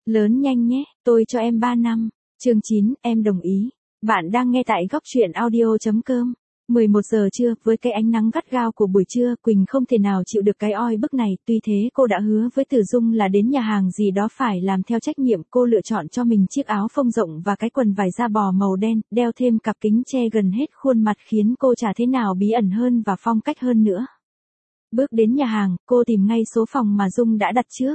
Lớn nhanh nhé, tôi cho em 3 năm. Chương 9, em đồng ý. Bạn đang nghe tại góc truyện audio.com. 11 giờ trưa, với cái ánh nắng gắt gao của buổi trưa, Quỳnh không thể nào chịu được cái oi bức này, tuy thế cô đã hứa với Tử Dung là đến nhà hàng gì đó phải làm theo trách nhiệm, cô lựa chọn cho mình chiếc áo phông rộng và cái quần vải da bò màu đen, đeo thêm cặp kính che gần hết khuôn mặt khiến cô chả thế nào bí ẩn hơn và phong cách hơn nữa. Bước đến nhà hàng, cô tìm ngay số phòng mà Dung đã đặt trước.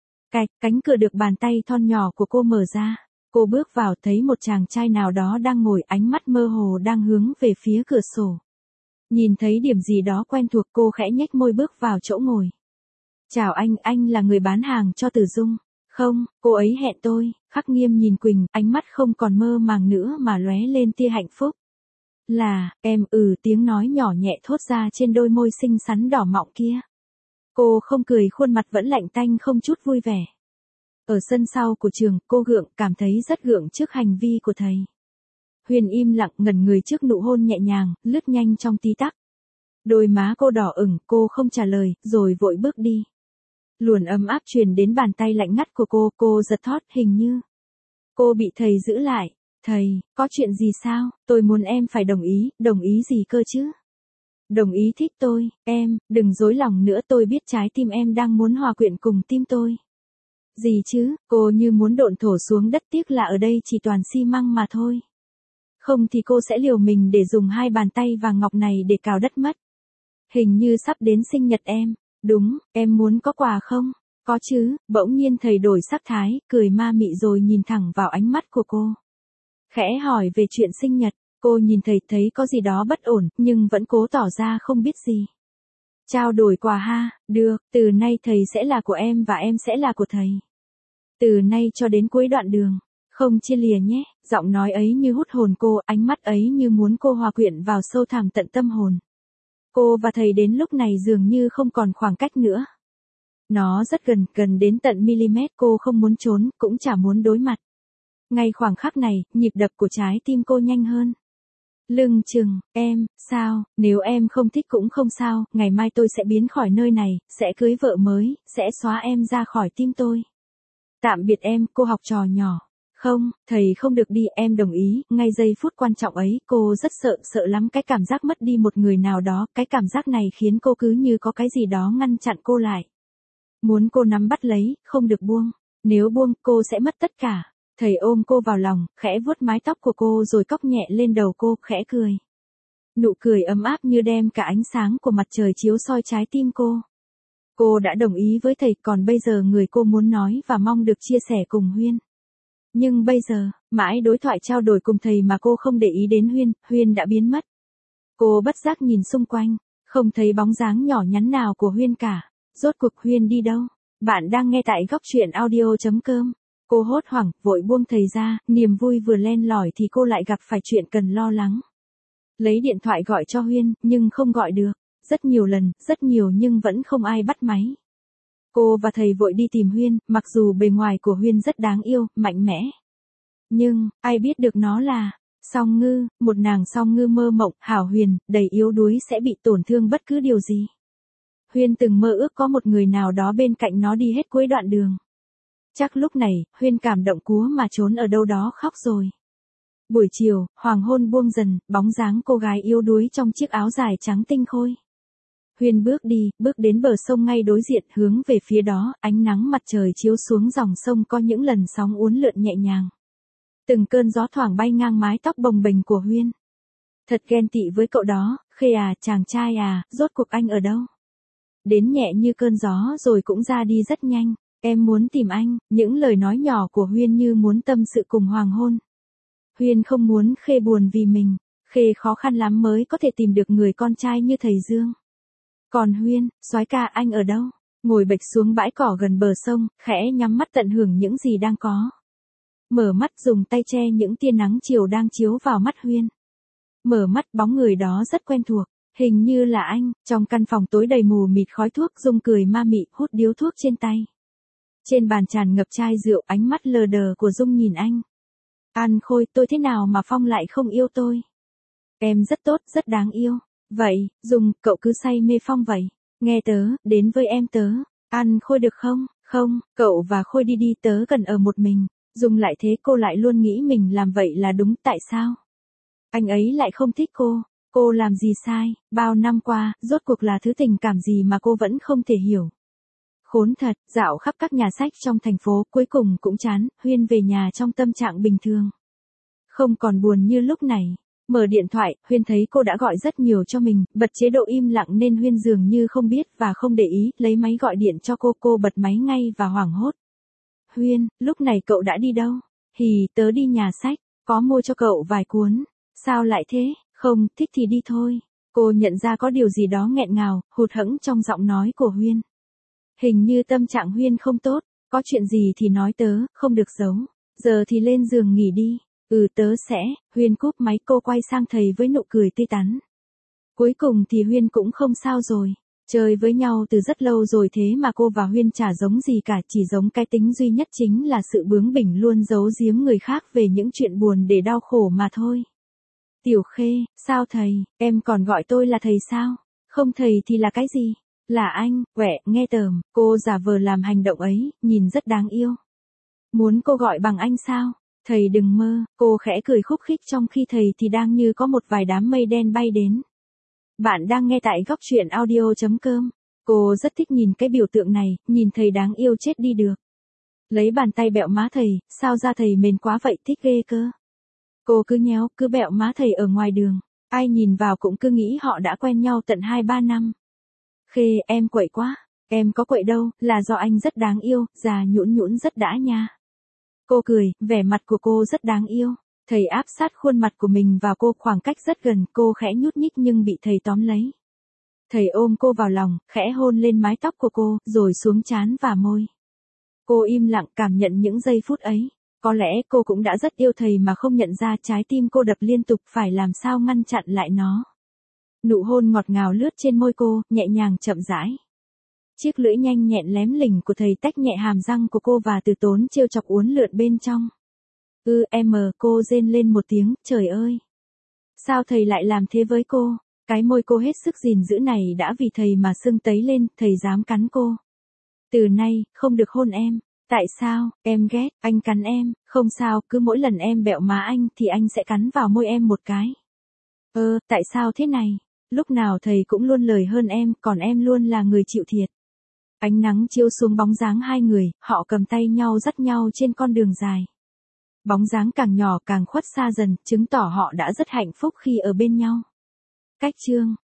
Cánh cửa được bàn tay thon nhỏ của cô mở ra. Cô bước vào thấy một chàng trai nào đó đang ngồi, ánh mắt mơ hồ đang hướng về phía cửa sổ. Nhìn thấy điểm gì đó quen thuộc, cô khẽ nhếch môi bước vào chỗ ngồi. Chào anh là người bán hàng cho Tử Dung. Không, cô ấy hẹn tôi. Khắc Nghiêm nhìn Quỳnh, ánh mắt không còn mơ màng nữa mà lóe lên tia hạnh phúc. Là, em, tiếng nói nhỏ nhẹ thốt ra trên đôi môi xinh xắn đỏ mọng kia. Cô không cười, khuôn mặt vẫn lạnh tanh không chút vui vẻ. Ở sân sau của trường, cô cảm thấy rất gượng trước hành vi của thầy. Huyền im lặng ngẩn người trước nụ hôn nhẹ nhàng, lướt nhanh trong tí tắc. Đôi má cô đỏ ửng, cô không trả lời, rồi vội bước đi. Luồn ấm áp truyền đến bàn tay lạnh ngắt của cô giật thót, hình như cô bị thầy giữ lại. Thầy, có chuyện gì sao? Tôi muốn em phải đồng ý gì cơ chứ? Đồng ý thích tôi, em, đừng dối lòng nữa, tôi biết trái tim em đang muốn hòa quyện cùng tim tôi. Gì chứ, cô như muốn độn thổ xuống đất, tiếc là ở đây chỉ toàn xi măng mà thôi. Không thì cô sẽ liều mình để dùng 2 bàn tay vàng ngọc này để cào đất mất. Hình như sắp đến sinh nhật em. Đúng, em muốn có quà không? Có chứ. Bỗng nhiên thầy đổi sắc thái, cười ma mị rồi nhìn thẳng vào ánh mắt của cô. Khẽ hỏi về chuyện sinh nhật. Cô nhìn thầy thấy có gì đó bất ổn, nhưng vẫn cố tỏ ra không biết gì. Trao đổi quà ha, được, từ nay thầy sẽ là của em và em sẽ là của thầy. Từ nay cho đến cuối đoạn đường, không chia lìa nhé. Giọng nói ấy như hút hồn cô, ánh mắt ấy như muốn cô hòa quyện vào sâu thẳm tận tâm hồn. Cô và thầy đến lúc này dường như không còn khoảng cách nữa. Nó rất gần đến tận mm, cô không muốn trốn, cũng chả muốn đối mặt. Ngay khoảng khắc này, nhịp đập của trái tim cô nhanh hơn. Lưng chừng, em, sao, nếu em không thích cũng không sao, ngày mai tôi sẽ biến khỏi nơi này, sẽ cưới vợ mới, sẽ xóa em ra khỏi tim tôi. Tạm biệt em, cô học trò nhỏ. Không, thầy không được đi, em đồng ý. Ngay giây phút quan trọng ấy, cô rất sợ lắm cái cảm giác mất đi một người nào đó, cái cảm giác này khiến cô cứ như có cái gì đó ngăn chặn cô lại. Muốn cô nắm bắt lấy, không được buông. Nếu buông, cô sẽ mất tất cả. Thầy ôm cô vào lòng, khẽ vuốt mái tóc của cô rồi cốc nhẹ lên đầu cô, khẽ cười. Nụ cười ấm áp như đem cả ánh sáng của mặt trời chiếu soi trái tim cô. Cô đã đồng ý với thầy, còn bây giờ người cô muốn nói và mong được chia sẻ cùng Huyên. Nhưng bây giờ, mãi đối thoại trao đổi cùng thầy mà cô không để ý đến Huyên đã biến mất. Cô bất giác nhìn xung quanh, không thấy bóng dáng nhỏ nhắn nào của Huyên cả. Rốt cuộc Huyên đi đâu? Bạn đang nghe tại góc truyện audio.com. Cô hốt hoảng, vội buông thầy ra, niềm vui vừa len lỏi thì cô lại gặp phải chuyện cần lo lắng. Lấy điện thoại gọi cho Huyên, nhưng không gọi được. Rất nhiều lần, rất nhiều nhưng vẫn không ai bắt máy. Cô và thầy vội đi tìm Huyên, mặc dù bề ngoài của Huyên rất đáng yêu, mạnh mẽ. Nhưng, ai biết được nó là Song Ngư, một nàng song ngư mơ mộng, hảo huyền, đầy yếu đuối sẽ bị tổn thương bất cứ điều gì. Huyên từng mơ ước có một người nào đó bên cạnh nó đi hết cuối đoạn đường. Chắc lúc này, Huyên cảm động cúa mà trốn ở đâu đó khóc rồi. Buổi chiều, hoàng hôn buông dần, bóng dáng cô gái yếu đuối trong chiếc áo dài trắng tinh khôi. Huyên bước đến bờ sông ngay đối diện, hướng về phía đó, ánh nắng mặt trời chiếu xuống dòng sông có những lần sóng uốn lượn nhẹ nhàng. Từng cơn gió thoảng bay ngang mái tóc bồng bềnh của Huyên. Thật ghen tị với cậu đó, Khê à, chàng trai à, rốt cuộc anh ở đâu? Đến nhẹ như cơn gió rồi cũng ra đi rất nhanh, em muốn tìm anh, những lời nói nhỏ của Huyên như muốn tâm sự cùng hoàng hôn. Huyên không muốn Khê buồn vì mình, Khê khó khăn lắm mới có thể tìm được người con trai như thầy Dương. Còn Huyên, soái ca anh ở đâu? Ngồi bệt xuống bãi cỏ gần bờ sông, khẽ nhắm mắt tận hưởng những gì đang có. Mở mắt dùng tay che những tia nắng chiều đang chiếu vào mắt Huyên. Mở mắt bóng người đó rất quen thuộc, hình như là anh, trong căn phòng tối đầy mù mịt khói thuốc Dung cười ma mị hút điếu thuốc trên tay. Trên bàn tràn ngập chai rượu, ánh mắt lờ đờ của Dung nhìn anh. An Khôi, tôi thế nào mà Phong lại không yêu tôi? Em rất tốt, rất đáng yêu. Vậy, Dung, cậu cứ say mê Phong vậy. Nghe tớ, đến với em tớ. An Khôi được không? Không, cậu và Khôi đi đi, tớ cần ở một mình. Dùng lại thế cô lại luôn nghĩ mình làm vậy là đúng, tại sao? Anh ấy lại không thích cô làm gì sai, bao năm qua, rốt cuộc là thứ tình cảm gì mà cô vẫn không thể hiểu. Khốn thật, dạo khắp các nhà sách trong thành phố, cuối cùng cũng chán, Huyên về nhà trong tâm trạng bình thường. Không còn buồn như lúc này. Mở điện thoại, Huyên thấy cô đã gọi rất nhiều cho mình, bật chế độ im lặng nên Huyên dường như không biết và không để ý, lấy máy gọi điện cho cô bật máy ngay và hoảng hốt. Huyên, lúc này cậu đã đi đâu? Hì, tớ đi nhà sách, có mua cho cậu vài cuốn. Sao lại thế? Không, thích thì đi thôi. Cô nhận ra có điều gì đó nghẹn ngào, hụt hẫng trong giọng nói của Huyên. Hình như tâm trạng Huyên không tốt, có chuyện gì thì nói tớ, không được giấu. Giờ thì lên giường nghỉ đi. Tớ sẽ. Huyên cúp máy, cô quay sang thầy với nụ cười tươi tắn. Cuối cùng thì Huyên cũng không sao rồi. Chơi với nhau từ rất lâu rồi thế mà cô và Huyên chả giống gì cả, chỉ giống cái tính duy nhất chính là sự bướng bỉnh luôn giấu giếm người khác về những chuyện buồn để đau khổ mà thôi. Tiểu Khê, sao thầy, em còn gọi tôi là thầy sao? Không thầy thì là cái gì? Là anh, quẹ, nghe tởm, cô giả vờ làm hành động ấy, nhìn rất đáng yêu. Muốn cô gọi bằng anh sao? Thầy đừng mơ, cô khẽ cười khúc khích trong khi thầy thì đang như có một vài đám mây đen bay đến. Bạn đang nghe tại góc truyện audio.com. Cô rất thích nhìn cái biểu tượng này, nhìn thầy đáng yêu chết đi được. Lấy bàn tay bẹo má thầy, sao da thầy mềm quá vậy, thích ghê cơ. Cô cứ nhéo, cứ bẹo má thầy ở ngoài đường. Ai nhìn vào cũng cứ nghĩ họ đã quen nhau tận 2-3 năm. Khê, em quậy quá. Em có quậy đâu, là do anh rất đáng yêu, già nhũn nhũn rất đã nha. Cô cười, vẻ mặt của cô rất đáng yêu. Thầy áp sát khuôn mặt của mình vào cô khoảng cách rất gần, cô khẽ nhúc nhích nhưng bị thầy tóm lấy. Thầy ôm cô vào lòng, khẽ hôn lên mái tóc của cô, rồi xuống trán và môi. Cô im lặng cảm nhận những giây phút ấy. Có lẽ cô cũng đã rất yêu thầy mà không nhận ra trái tim cô đập liên tục, phải làm sao ngăn chặn lại nó. Nụ hôn ngọt ngào lướt trên môi cô, nhẹ nhàng chậm rãi. Chiếc lưỡi nhanh nhẹn lém lỉnh của thầy tách nhẹ hàm răng của cô và từ tốn trêu chọc uốn lượn bên trong. Cô rên lên một tiếng, trời ơi. Sao thầy lại làm thế với cô? Cái môi cô hết sức gìn giữ này đã vì thầy mà sưng tấy lên, thầy dám cắn cô. Từ nay, không được hôn em. Tại sao, em ghét, anh cắn em, không sao, cứ mỗi lần em bẹo má anh thì anh sẽ cắn vào môi em một cái. Tại sao thế này? Lúc nào thầy cũng luôn lời hơn em, còn em luôn là người chịu thiệt. Ánh nắng chiếu xuống bóng dáng hai người, họ cầm tay nhau dắt nhau trên con đường dài. Bóng dáng càng nhỏ càng khuất xa dần, chứng tỏ họ đã rất hạnh phúc khi ở bên nhau. Cách chương